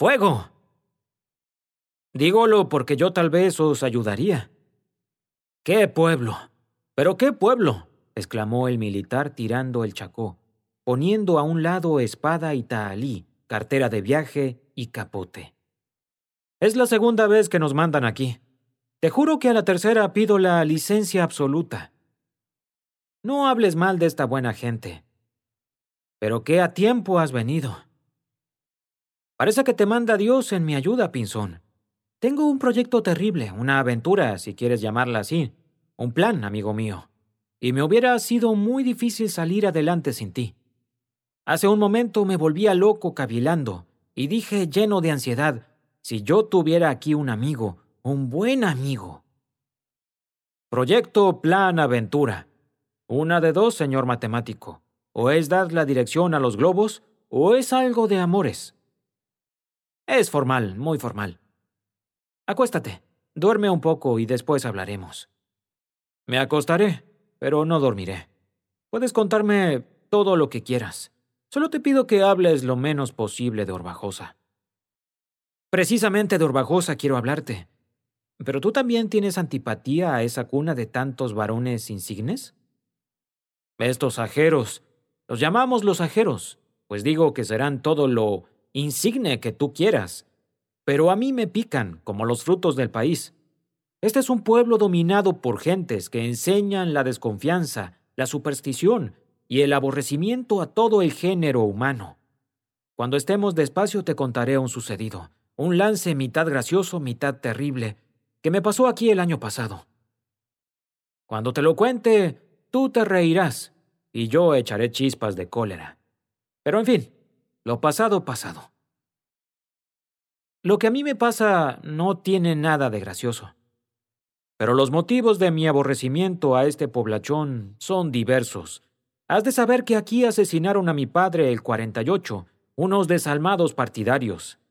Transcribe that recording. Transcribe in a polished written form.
¡Fuego! Dígolo porque yo tal vez os ayudaría. ¿Qué pueblo? ¿Pero qué pueblo?, exclamó el militar tirando el chacó, poniendo a un lado espada y tahalí, cartera de viaje y capote. Es la segunda vez que nos mandan aquí. Te juro que a la tercera pido la licencia absoluta. No hables mal de esta buena gente. ¿Pero qué a tiempo has venido? Parece que te manda Dios en mi ayuda, Pinzón. Tengo un proyecto terrible, una aventura, si quieres llamarla así. Un plan, amigo mío. Y me hubiera sido muy difícil salir adelante sin ti. Hace un momento me volvía loco cavilando y dije lleno de ansiedad, si yo tuviera aquí un amigo, un buen amigo. Proyecto, plan, aventura. Una de dos, señor matemático. O es dar la dirección a los globos, o es algo de amores. Es formal, muy formal. Acuéstate, duerme un poco y después hablaremos. Me acostaré, pero no dormiré. Puedes contarme todo lo que quieras. Solo te pido que hables lo menos posible de Orbajosa. Precisamente de Orbajosa quiero hablarte. ¿Pero tú también tienes antipatía a esa cuna de tantos varones insignes? Estos ajeros, los llamamos los ajeros, pues digo que serán todo lo insigne que tú quieras. Pero a mí me pican, como los frutos del país. Este es un pueblo dominado por gentes que enseñan la desconfianza, la superstición y el aborrecimiento a todo el género humano. Cuando estemos despacio te contaré un sucedido, un lance mitad gracioso, mitad terrible, que me pasó aquí el año pasado. Cuando te lo cuente, tú te reirás, y yo echaré chispas de cólera. Pero en fin, lo pasado, pasado. Lo que a mí me pasa no tiene nada de gracioso. Pero los motivos de mi aborrecimiento a este poblachón son diversos. Has de saber que aquí asesinaron a mi padre el 48, unos desalmados partidarios.